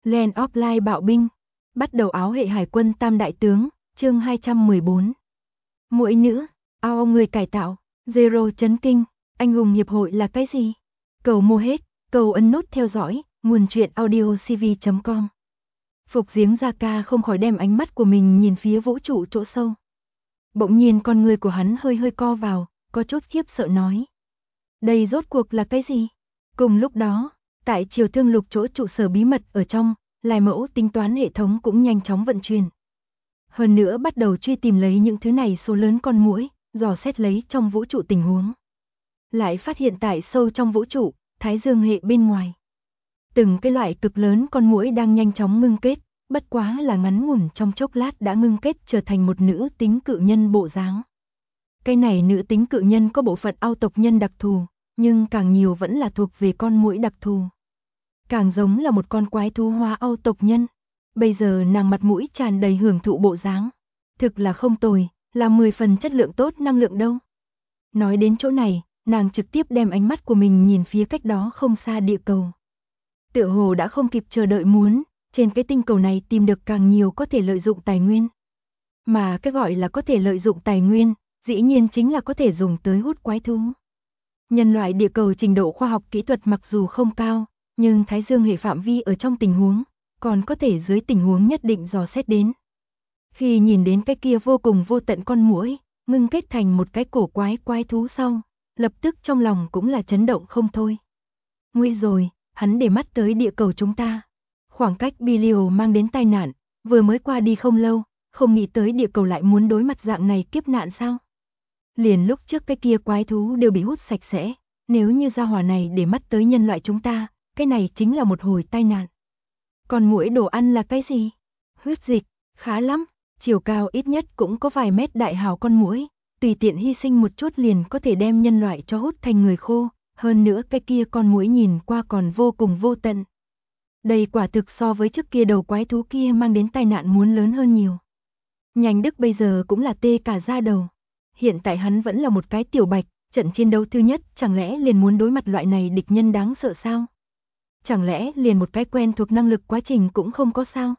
Land of Light bạo binh, bắt đầu áo hệ hải quân tam đại tướng, chương 214. Muội nữ, ao người cải tạo, Zero chấn kinh, anh hùng hiệp hội là cái gì? Cầu mua hết, cầu ấn nút theo dõi, nguồn truyện audiocv.com. Phục Giếng Gia Ca không khỏi đem ánh mắt của mình nhìn phía vũ trụ chỗ sâu. Bỗng nhiên con người của hắn hơi co vào, có chút khiếp sợ nói. Đây rốt cuộc là cái gì? Cùng lúc đó, tại Triều Thương Lục chỗ trụ sở bí mật ở trong, Lai Mẫu tính toán hệ thống cũng nhanh chóng vận chuyển. Hơn nữa bắt đầu truy tìm lấy những thứ này số lớn con muỗi, dò xét lấy trong vũ trụ tình huống. Lại phát hiện tại sâu trong vũ trụ, Thái Dương hệ bên ngoài. Từng cái loại cực lớn con muỗi đang nhanh chóng ngưng kết, bất quá là ngắn ngủn trong chốc lát đã ngưng kết trở thành một nữ tính cự nhân bộ dáng. Cái này nữ tính cự nhân có bộ phận ao tộc nhân đặc thù, nhưng càng nhiều vẫn là thuộc về con muỗi đặc thù. Càng giống là một con quái thú hóa ao tộc nhân. Bây giờ nàng mặt mũi tràn đầy hưởng thụ bộ dáng. Thực là không tồi, là 10 phần chất lượng tốt năng lượng đâu. Nói đến chỗ này, nàng trực tiếp đem ánh mắt của mình nhìn phía cách đó không xa địa cầu. Tựa hồ đã không kịp chờ đợi muốn, trên cái tinh cầu này tìm được càng nhiều có thể lợi dụng tài nguyên. Mà cái gọi là có thể lợi dụng tài nguyên, dĩ nhiên chính là có thể dùng tới hút quái thú. Nhân loại địa cầu trình độ khoa học kỹ thuật mặc dù không cao, nhưng Thái Dương hệ phạm vi ở trong tình huống, còn có thể dưới tình huống nhất định dò xét đến. Khi nhìn đến cái kia vô cùng vô tận con muỗi, ngưng kết thành một cái cổ quái thú sau, lập tức trong lòng cũng là chấn động không thôi. Nguy rồi, hắn để mắt tới địa cầu chúng ta. Khoảng cách Bilio mang đến tai nạn, vừa mới qua đi không lâu, không nghĩ tới địa cầu lại muốn đối mặt dạng này kiếp nạn sao? Liền lúc trước cái kia quái thú đều bị hút sạch sẽ, nếu như gia hỏa này để mắt tới nhân loại chúng ta, cái này chính là một hồi tai nạn. Còn muỗi đồ ăn là cái gì? Huyết dịch, khá lắm, chiều cao ít nhất cũng có vài mét đại hào con muỗi, tùy tiện hy sinh một chút liền có thể đem nhân loại cho hút thành người khô, hơn nữa cái kia con muỗi nhìn qua còn vô cùng vô tận. Đây quả thực so với trước kia đầu quái thú kia mang đến tai nạn muốn lớn hơn nhiều. Nhanh Đức bây giờ cũng là tê cả da đầu. Hiện tại hắn vẫn là một cái tiểu bạch, trận chiến đấu thứ nhất chẳng lẽ liền muốn đối mặt loại này địch nhân đáng sợ sao? Chẳng lẽ liền một cái quen thuộc năng lực quá trình cũng không có sao?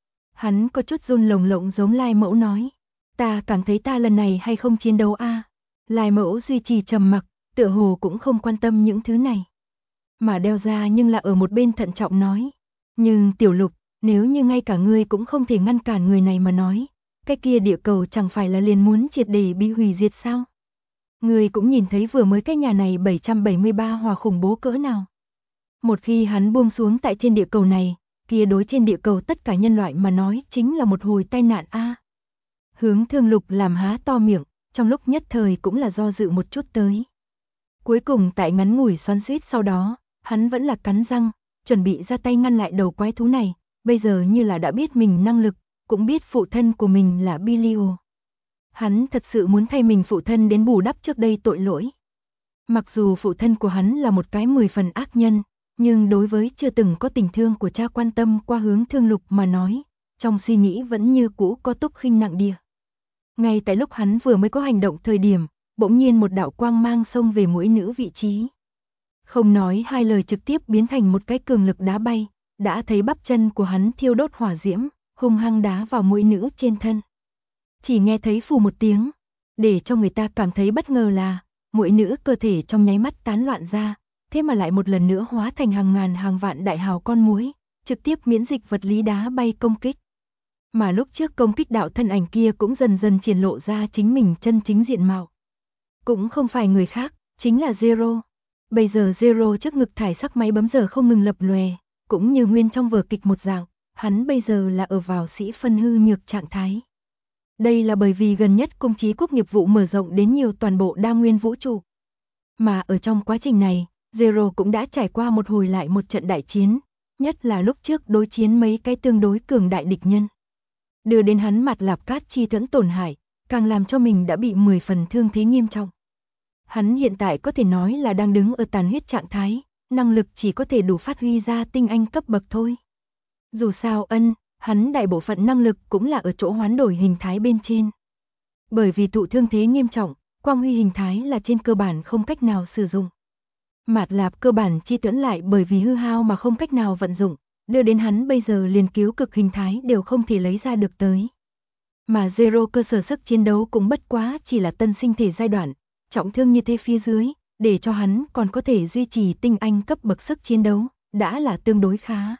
Hắn có chút run lồng lộng giống Lai Mẫu nói. Ta cảm thấy ta lần này hay không chiến đấu a? Lai Mẫu duy trì trầm mặc, tựa hồ cũng không quan tâm những thứ này. Mà đeo ra nhưng là ở một bên thận trọng nói. Nhưng Tiểu Lục, nếu như ngay cả ngươi cũng không thể ngăn cản người này mà nói, cái kia địa cầu chẳng phải là liền muốn triệt để bị hủy diệt sao? Ngươi cũng nhìn thấy vừa mới cái nhà này 773 hòa khủng bố cỡ nào. Một khi hắn buông xuống tại trên địa cầu này, kia đối trên địa cầu tất cả nhân loại mà nói chính là một hồi tai nạn a. Hướng Thương Lục làm há to miệng, trong lúc nhất thời cũng là do dự một chút tới. Cuối cùng tại ngắn ngủi xoắn xuýt sau đó, hắn vẫn là cắn răng, chuẩn bị ra tay ngăn lại đầu quái thú này, bây giờ như là đã biết mình năng lực, cũng biết phụ thân của mình là Bilio. Hắn thật sự muốn thay mình phụ thân đến bù đắp trước đây tội lỗi. Mặc dù phụ thân của hắn là một cái 10 phần ác nhân, nhưng đối với chưa từng có tình thương của cha quan tâm qua Hướng Thương Lục mà nói, trong suy nghĩ vẫn như cũ có túc khinh nặng đìa. Ngay tại lúc hắn vừa mới có hành động thời điểm, bỗng nhiên một đạo quang mang xông về muỗi nữ vị trí. Không nói hai lời trực tiếp biến thành một cái cường lực đá bay, đã thấy bắp chân của hắn thiêu đốt hỏa diễm, hung hăng đá vào muỗi nữ trên thân. Chỉ nghe thấy phù một tiếng, để cho người ta cảm thấy bất ngờ là, muỗi nữ cơ thể trong nháy mắt tán loạn ra, thế mà lại một lần nữa hóa thành hàng ngàn hàng vạn đại hào con muỗi, trực tiếp miễn dịch vật lý đá bay công kích. Mà lúc trước công kích đạo thân ảnh kia cũng dần dần triển lộ ra chính mình chân chính diện mạo. Cũng không phải người khác, chính là Zero. Bây giờ Zero trước ngực thải sắc máy bấm giờ không ngừng lập lòe, cũng như nguyên trong vở kịch một dạng, hắn bây giờ là ở vào sĩ phân hư nhược trạng thái. Đây là bởi vì gần nhất Cung Chí Quốc nghiệp vụ mở rộng đến nhiều toàn bộ đa nguyên vũ trụ. Mà ở trong quá trình này, Zero cũng đã trải qua một hồi lại một trận đại chiến, nhất là lúc trước đối chiến mấy cái tương đối cường đại địch nhân. Đưa đến hắn mặt lạp cát chi thuẫn tổn hại, càng làm cho mình đã bị 10 phần thương thế nghiêm trọng. Hắn hiện tại có thể nói là đang đứng ở tàn huyết trạng thái, năng lực chỉ có thể đủ phát huy ra tinh anh cấp bậc thôi. Dù sao hắn đại bộ phận năng lực cũng là ở chỗ hoán đổi hình thái bên trên. Bởi vì thụ thương thế nghiêm trọng, quang huy hình thái là trên cơ bản không cách nào sử dụng. Mạt lạp cơ bản chi tuẫn lại bởi vì hư hao mà không cách nào vận dụng, đưa đến hắn bây giờ liền cứu cực hình thái đều không thể lấy ra được tới. Mà Zero cơ sở sức chiến đấu cũng bất quá chỉ là tân sinh thể giai đoạn, trọng thương như thế phía dưới, để cho hắn còn có thể duy trì tinh anh cấp bậc sức chiến đấu, đã là tương đối khá.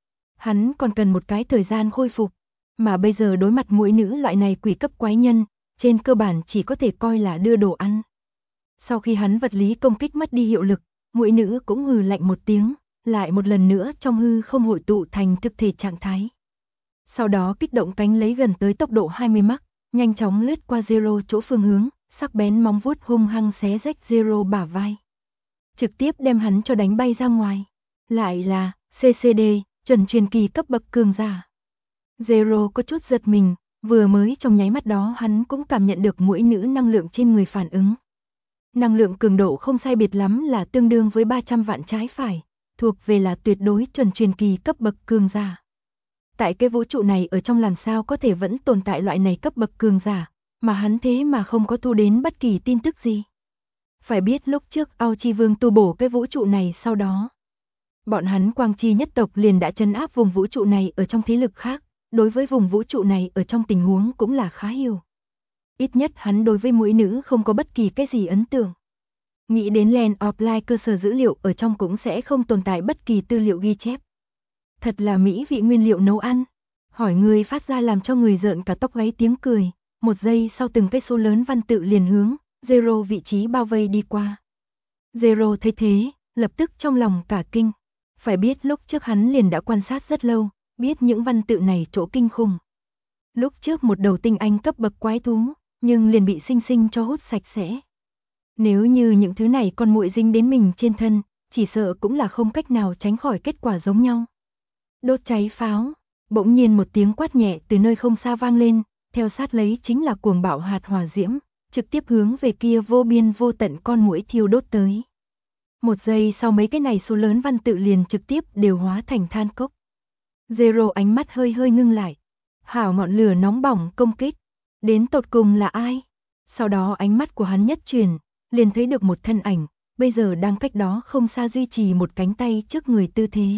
Hắn còn cần một cái thời gian khôi phục, mà bây giờ đối mặt muội nữ loại này quỷ cấp quái nhân, trên cơ bản chỉ có thể coi là đưa đồ ăn. Sau khi hắn vật lý công kích mất đi hiệu lực, muội nữ cũng hừ lạnh một tiếng, lại một lần nữa trong hư không hội tụ thành thực thể trạng thái. Sau đó kích động cánh lấy gần tới tốc độ 20 mach, nhanh chóng lướt qua Zero chỗ phương hướng, sắc bén móng vuốt hung hăng xé rách Zero bả vai. Trực tiếp đem hắn cho đánh bay ra ngoài. Lại là CCD, chuẩn truyền kỳ cấp bậc cường giả. Zero có chút giật mình, vừa mới trong nháy mắt đó hắn cũng cảm nhận được muội nữ năng lượng trên người phản ứng. Năng lượng cường độ không sai biệt lắm là tương đương với 300 vạn trái phải, thuộc về là tuyệt đối chuẩn truyền kỳ cấp bậc cường giả. Tại cái vũ trụ này ở trong làm sao có thể vẫn tồn tại loại này cấp bậc cường giả, mà hắn thế mà không có thu đến bất kỳ tin tức gì. Phải biết lúc trước Ao Chi Vương tu bổ cái vũ trụ này sau đó. Bọn hắn Quang Chi nhất tộc liền đã trấn áp vùng vũ trụ này ở trong thế lực khác, đối với vùng vũ trụ này ở trong tình huống cũng là khá hiểu. Ít nhất hắn đối với muội nữ không có bất kỳ cái gì ấn tượng. Nghĩ đến Land of Light cơ sở dữ liệu ở trong cũng sẽ không tồn tại bất kỳ tư liệu ghi chép. Thật là mỹ vị nguyên liệu nấu ăn. Hỏi người phát ra làm cho người rợn cả tóc gáy tiếng cười. Một giây sau từng cái số lớn văn tự liền hướng Zero vị trí bao vây đi qua. Zero thấy thế, lập tức trong lòng cả kinh. Phải biết lúc trước hắn liền đã quan sát rất lâu, biết những văn tự này chỗ kinh khủng. Lúc trước một đầu tinh anh cấp bậc quái thú, nhưng liền bị sinh sinh cho hút sạch sẽ. Nếu như những thứ này còn muội dính đến mình trên thân, chỉ sợ cũng là không cách nào tránh khỏi kết quả giống nhau. Đốt cháy pháo, bỗng nhiên một tiếng quát nhẹ từ nơi không xa vang lên, theo sát lấy chính là cuồng bạo hạt hỏa diễm, trực tiếp hướng về kia vô biên vô tận con muỗi thiêu đốt tới. Một giây sau mấy cái này số lớn văn tự liền trực tiếp đều hóa thành than cốc. Zero ánh mắt hơi hơi ngưng lại. Hảo ngọn lửa nóng bỏng công kích. Đến tột cùng là ai? Sau đó ánh mắt của hắn nhất chuyển, liền thấy được một thân ảnh, bây giờ đang cách đó không xa duy trì một cánh tay trước người tư thế.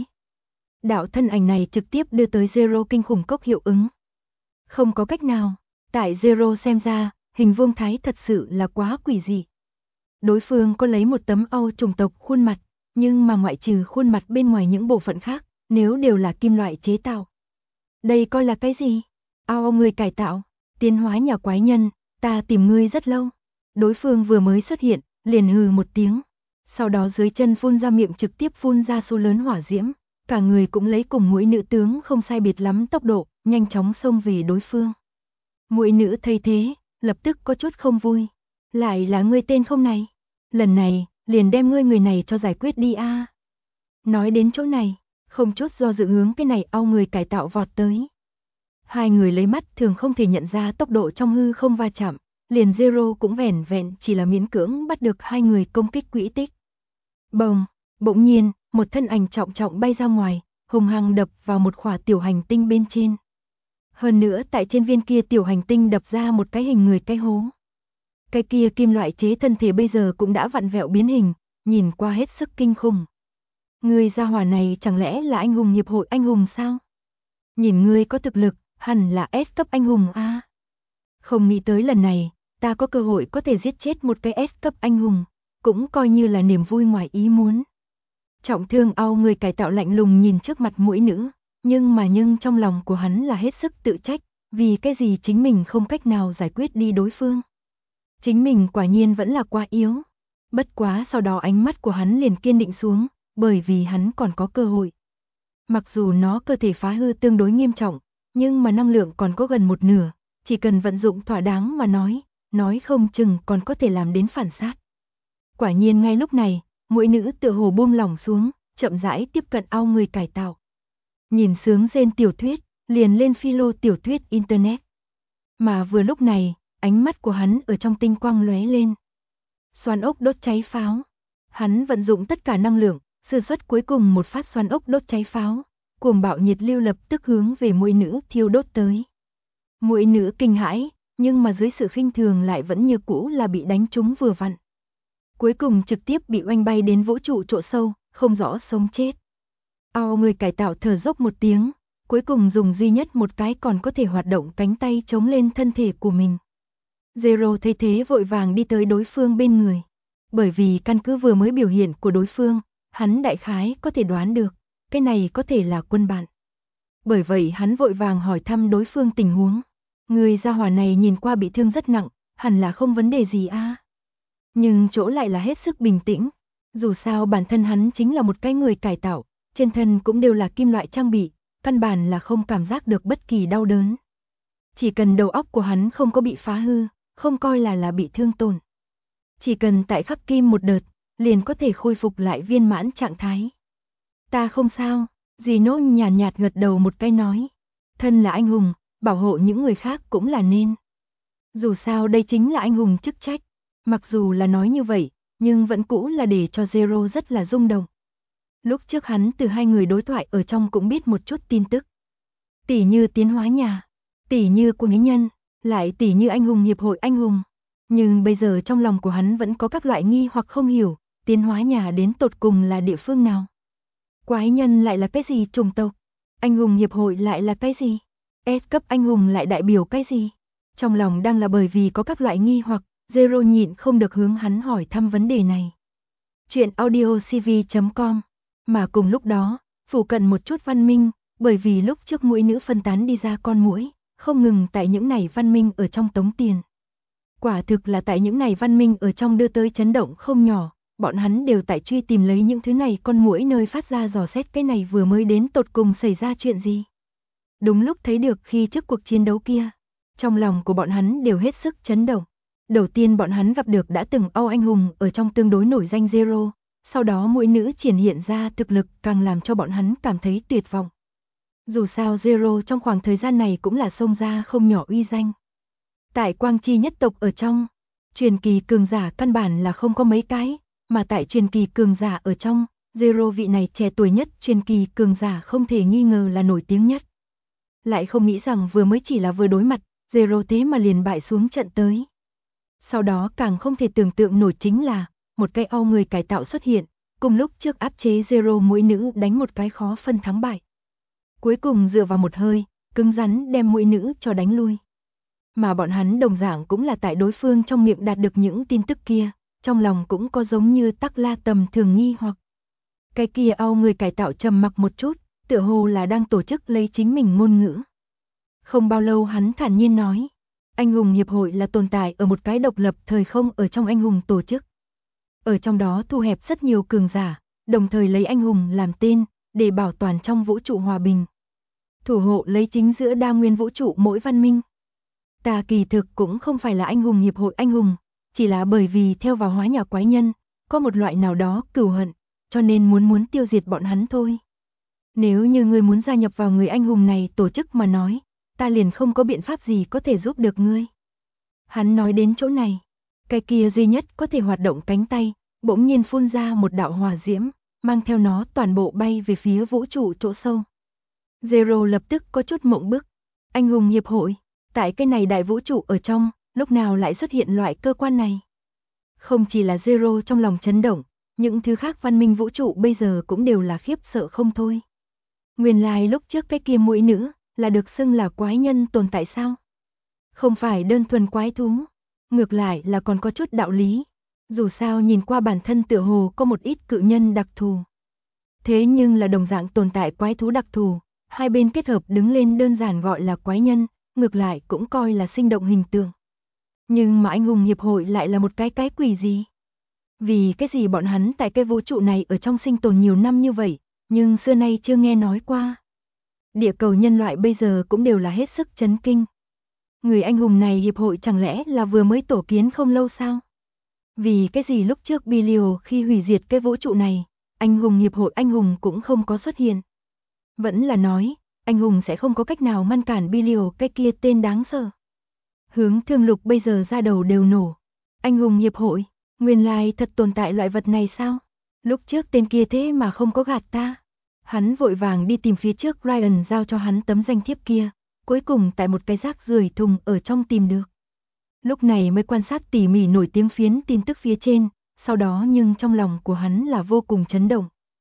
Đạo thân ảnh này trực tiếp đưa tới Zero kinh khủng cốc hiệu ứng. Không có cách nào, tại Zero xem ra, hình vuông thái thật sự là quá quỷ dị. Đối phương có lấy một tấm Âu chủng tộc khuôn mặt, nhưng mà ngoại trừ khuôn mặt bên ngoài những bộ phận khác, nếu đều là kim loại chế tạo. Đây coi là cái gì? Ao người cải tạo, tiến hóa nhà quái nhân, ta tìm ngươi rất lâu. Đối phương vừa mới xuất hiện, liền hừ một tiếng. Sau đó dưới chân phun ra miệng trực tiếp phun ra số lớn hỏa diễm. Cả người cũng lấy cùng muội nữ tướng không sai biệt lắm tốc độ, nhanh chóng xông về đối phương. Muội nữ thấy thế, lập tức có chút không vui. Lại là ngươi tên không này? Lần này, liền đem ngươi người này cho giải quyết đi a. Nói đến chỗ này, không chút do dự hướng cái này ao người cải tạo vọt tới. Hai người lấy mắt thường không thể nhận ra tốc độ trong hư không va chạm, liền Zero cũng vẻn vẹn chỉ là miễn cưỡng bắt được hai người công kích quỹ tích. Bồng, bỗng nhiên, một thân ảnh trọng trọng bay ra ngoài, hùng hăng đập vào một khỏa tiểu hành tinh bên trên. Hơn nữa tại trên viên kia tiểu hành tinh đập ra một cái hình người cái hố. Cái kia kim loại chế thân thể bây giờ cũng đã vặn vẹo biến hình, nhìn qua hết sức kinh khủng. Người gia hỏa này chẳng lẽ là anh hùng hiệp hội anh hùng sao? Nhìn ngươi có thực lực, hẳn là S cấp anh hùng a. Không nghĩ tới lần này, ta có cơ hội có thể giết chết một cái S cấp anh hùng, cũng coi như là niềm vui ngoài ý muốn. Trọng thương ao người cải tạo lạnh lùng nhìn trước mặt muội nữ, nhưng trong lòng của hắn là hết sức tự trách, vì cái gì chính mình không cách nào giải quyết đi đối phương. Chính mình quả nhiên vẫn là quá yếu. Bất quá sau đó ánh mắt của hắn liền kiên định xuống, bởi vì hắn còn có cơ hội. Mặc dù nó cơ thể phá hư tương đối nghiêm trọng, nhưng mà năng lượng còn có gần một nửa, chỉ cần vận dụng thỏa đáng mà nói không chừng còn có thể làm đến phản sát. Quả nhiên ngay lúc này, muội nữ tựa hồ buông lỏng xuống, chậm rãi tiếp cận ao người cải tạo. Nhìn sướng rên tiểu thuyết, liền lên philo tiểu thuyết internet. Mà vừa lúc này, ánh mắt của hắn ở trong tinh quang lóe lên. Xoắn ốc đốt cháy pháo. Hắn vận dụng tất cả năng lượng, sử xuất cuối cùng một phát xoắn ốc đốt cháy pháo, cuồng bạo nhiệt lưu lập tức hướng về muội nữ thiêu đốt tới. Muội nữ kinh hãi, nhưng mà dưới sự khinh thường lại vẫn như cũ là bị đánh trúng vừa vặn. Cuối cùng trực tiếp bị oanh bay đến vũ trụ chỗ sâu, không rõ sống chết. Ao người cải tạo thở dốc một tiếng, cuối cùng dùng duy nhất một cái còn có thể hoạt động cánh tay chống lên thân thể của mình. Zero thấy thế vội vàng đi tới đối phương bên người. Bởi vì căn cứ vừa mới biểu hiện của đối phương, hắn đại khái có thể đoán được, cái này có thể là quân bạn. Bởi vậy hắn vội vàng hỏi thăm đối phương tình huống. Người gia hỏa này nhìn qua bị thương rất nặng, hẳn là không vấn đề gì a. Nhưng chỗ lại là hết sức bình tĩnh. Dù sao bản thân hắn chính là một cái người cải tạo, trên thân cũng đều là kim loại trang bị, căn bản là không cảm giác được bất kỳ đau đớn. Chỉ cần đầu óc của hắn không có bị phá hư, không coi là bị thương tổn. Chỉ cần tại khắc kim một đợt, liền có thể khôi phục lại viên mãn trạng thái. Ta không sao, Gino nhàn nhạt gật đầu một cái nói. Thân là anh hùng, bảo hộ những người khác cũng là nên. Dù sao đây chính là anh hùng chức trách. Mặc dù là nói như vậy, nhưng vẫn cũ là để cho Zero rất là rung động. Lúc trước hắn từ hai người đối thoại ở trong cũng biết một chút tin tức. Tỉ như tiến hóa nhà, tỉ như của nghĩa nhân, lại tỉ như anh hùng hiệp hội anh hùng. Nhưng bây giờ trong lòng của hắn vẫn có các loại nghi hoặc không hiểu, tiến hóa nhà đến tột cùng là địa phương nào. Quái nhân lại là cái gì chủng tộc? Anh hùng hiệp hội lại là cái gì? S cấp anh hùng lại đại biểu cái gì? Trong lòng đang là bởi vì có các loại nghi hoặc, Zero nhịn không được hướng hắn hỏi thăm vấn đề này. Chuyện audiocv.com. Mà cùng lúc đó, phụ cận một chút văn minh, bởi vì lúc trước muỗi nữ phân tán đi ra con muỗi, không ngừng tại những này văn minh ở trong tống tiền. Quả thực là tại những này văn minh ở trong đưa tới chấn động không nhỏ, bọn hắn đều tại truy tìm lấy những thứ này con muỗi nơi phát ra dò xét cái này vừa mới đến tột cùng xảy ra chuyện gì. Đúng lúc thấy được khi trước cuộc chiến đấu kia, trong lòng của bọn hắn đều hết sức chấn động. Đầu tiên bọn hắn gặp được đã từng Âu anh hùng ở trong tương đối nổi danh Zero, sau đó muỗi nữ triển hiện ra thực lực càng làm cho bọn hắn cảm thấy tuyệt vọng. Dù sao Zero trong khoảng thời gian này cũng là xông ra không nhỏ uy danh. Tại Quang Chi nhất tộc ở trong, truyền kỳ cường giả căn bản là không có mấy cái, mà tại truyền kỳ cường giả ở trong, Zero vị này trẻ tuổi nhất truyền kỳ cường giả không thể nghi ngờ là nổi tiếng nhất. Lại không nghĩ rằng vừa mới chỉ là vừa đối mặt, Zero thế mà liền bại xuống trận tới. Sau đó càng không thể tưởng tượng nổi chính là, một cái Âu người cải tạo xuất hiện, cùng lúc trước áp chế Zero muỗi nữ đánh một cái khó phân thắng bại. Cuối cùng dựa vào một hơi, cứng rắn đem muỗi nữ cho đánh lui. Mà bọn hắn đồng dạng cũng là tại đối phương trong miệng đạt được những tin tức kia, trong lòng cũng có giống như Tắc La tầm thường nghi hoặc. Cái kia Âu người cải tạo trầm mặc một chút, tựa hồ là đang tổ chức lấy chính mình ngôn ngữ. Không bao lâu hắn thản nhiên nói, anh hùng hiệp hội là tồn tại ở một cái độc lập thời không ở trong anh hùng tổ chức. Ở trong đó thu hẹp rất nhiều cường giả, đồng thời lấy anh hùng làm tên, để bảo toàn trong vũ trụ hòa bình. Thủ hộ lấy chính giữa đa nguyên vũ trụ mỗi văn minh. Ta kỳ thực cũng không phải là anh hùng hiệp hội anh hùng, chỉ là bởi vì theo vào hóa nhà quái nhân, có một loại nào đó cừu hận, cho nên muốn tiêu diệt bọn hắn thôi. Nếu như ngươi muốn gia nhập vào người anh hùng này tổ chức mà nói, ta liền không có biện pháp gì có thể giúp được ngươi. Hắn nói đến chỗ này, cái kia duy nhất có thể hoạt động cánh tay, bỗng nhiên phun ra một đạo hỏa diễm, mang theo nó toàn bộ bay về phía vũ trụ chỗ sâu. Zero lập tức có chút mộng bức. Anh hùng hiệp hội, tại cái này đại vũ trụ ở trong, lúc nào lại xuất hiện loại cơ quan này? Không chỉ là Zero trong lòng chấn động, những thứ khác văn minh vũ trụ bây giờ cũng đều là khiếp sợ không thôi. Nguyên lai lúc trước cái kia muỗi nữ, là được xưng là quái nhân tồn tại sao? Không phải đơn thuần quái thú, ngược lại là còn có chút đạo lý. Dù sao nhìn qua bản thân tựa hồ có một ít cự nhân đặc thù. Thế nhưng là đồng dạng tồn tại quái thú đặc thù, hai bên kết hợp đứng lên đơn giản gọi là quái nhân, ngược lại cũng coi là sinh động hình tượng. Nhưng mà anh hùng hiệp hội lại là một cái quỷ gì? Vì cái gì bọn hắn tại cái vũ trụ này ở trong sinh tồn nhiều năm như vậy, nhưng xưa nay chưa nghe nói qua. Địa cầu nhân loại bây giờ cũng đều là hết sức chấn kinh. Người anh hùng này hiệp hội chẳng lẽ là vừa mới tổ kiến không lâu sao? Vì cái gì lúc trước Bilio khi hủy diệt cái vũ trụ này, anh hùng hiệp hội anh hùng cũng không có xuất hiện. Vẫn là nói, anh hùng sẽ không có cách nào ngăn cản Bilio cái kia tên đáng sợ. Hướng Thương Lục bây giờ ra đầu đều nổ. Anh hùng hiệp hội, nguyên lai thật tồn tại loại vật này sao? Lúc trước tên kia thế mà không có gạt ta. Hắn vội vàng đi tìm phía trước Ryan giao cho hắn tấm danh thiếp kia, cuối cùng tại một cái rác rưởi thùng ở trong tìm được. Lúc này mới quan sát tỉ mỉ nổi tiếng phiến tin tức phía trên, sau đó nhưng trong lòng của hắn là vô cùng chấn động.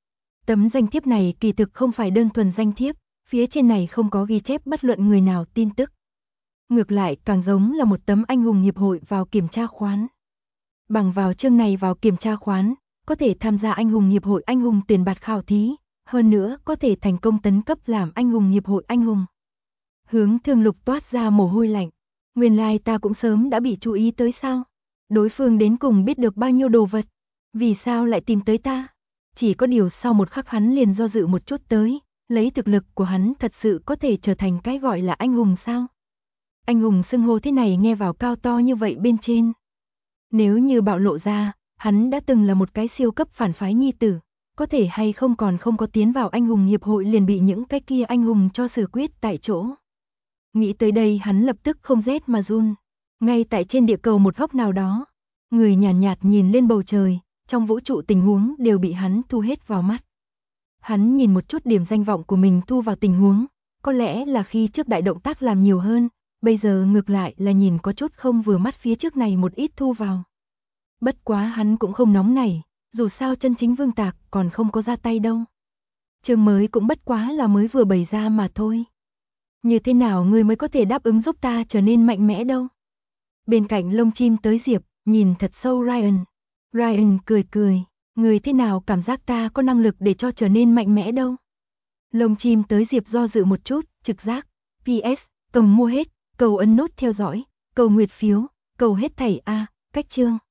Tấm danh thiếp này kỳ thực không phải đơn thuần danh thiếp, phía trên này không có ghi chép bất luận người nào tin tức. Ngược lại càng giống là một tấm anh hùng hiệp hội vào kiểm tra khoán. Bằng vào chương này vào kiểm tra khoán, có thể tham gia anh hùng hiệp hội anh hùng tuyển bạt khảo thí, hơn nữa có thể thành công tấn cấp làm anh hùng hiệp hội anh hùng. Hướng Thương Lục toát ra mồ hôi lạnh, nguyên lai ta cũng sớm đã bị chú ý tới sao? Đối phương đến cùng biết được bao nhiêu đồ vật, vì sao lại tìm tới ta? Chỉ có điều sau một khắc hắn liền do dự một chút tới, lấy thực lực của hắn thật sự có thể trở thành cái gọi là anh hùng sao? Anh hùng xưng hô thế này nghe vào cao to như vậy bên trên. Nếu như bạo lộ ra, hắn đã từng là một cái siêu cấp phản phái nhi tử, có thể hay không còn không có tiến vào anh hùng hiệp hội liền bị những cái kia anh hùng cho xử quyết tại chỗ. Nghĩ tới đây hắn lập tức không rét mà run. Ngay tại trên địa cầu một góc nào đó, người nhàn nhạt nhìn lên bầu trời, trong vũ trụ tình huống đều bị hắn thu hết vào mắt. Hắn nhìn một chút điểm danh vọng của mình thu vào tình huống, có lẽ là khi trước đại động tác làm nhiều hơn, bây giờ ngược lại là nhìn có chút không vừa mắt phía trước này một ít thu vào. Bất quá hắn cũng không nóng nảy, dù sao chân chính Vương Tạc còn không có ra tay đâu. Chương mới cũng bất quá là mới vừa bày ra mà thôi. Như thế nào ngươi mới có thể đáp ứng giúp ta trở nên mạnh mẽ đâu? Bên cạnh lông chim tới Diệp, nhìn thật sâu Ryan. Ryan cười cười, ngươi thế nào cảm giác ta có năng lực để cho trở nên mạnh mẽ đâu? Lông chim tới Diệp do dự một chút, trực giác. PS, cầm mua hết, cầu ấn nút theo dõi, cầu nguyệt phiếu, cầu hết thảy a, cách chương.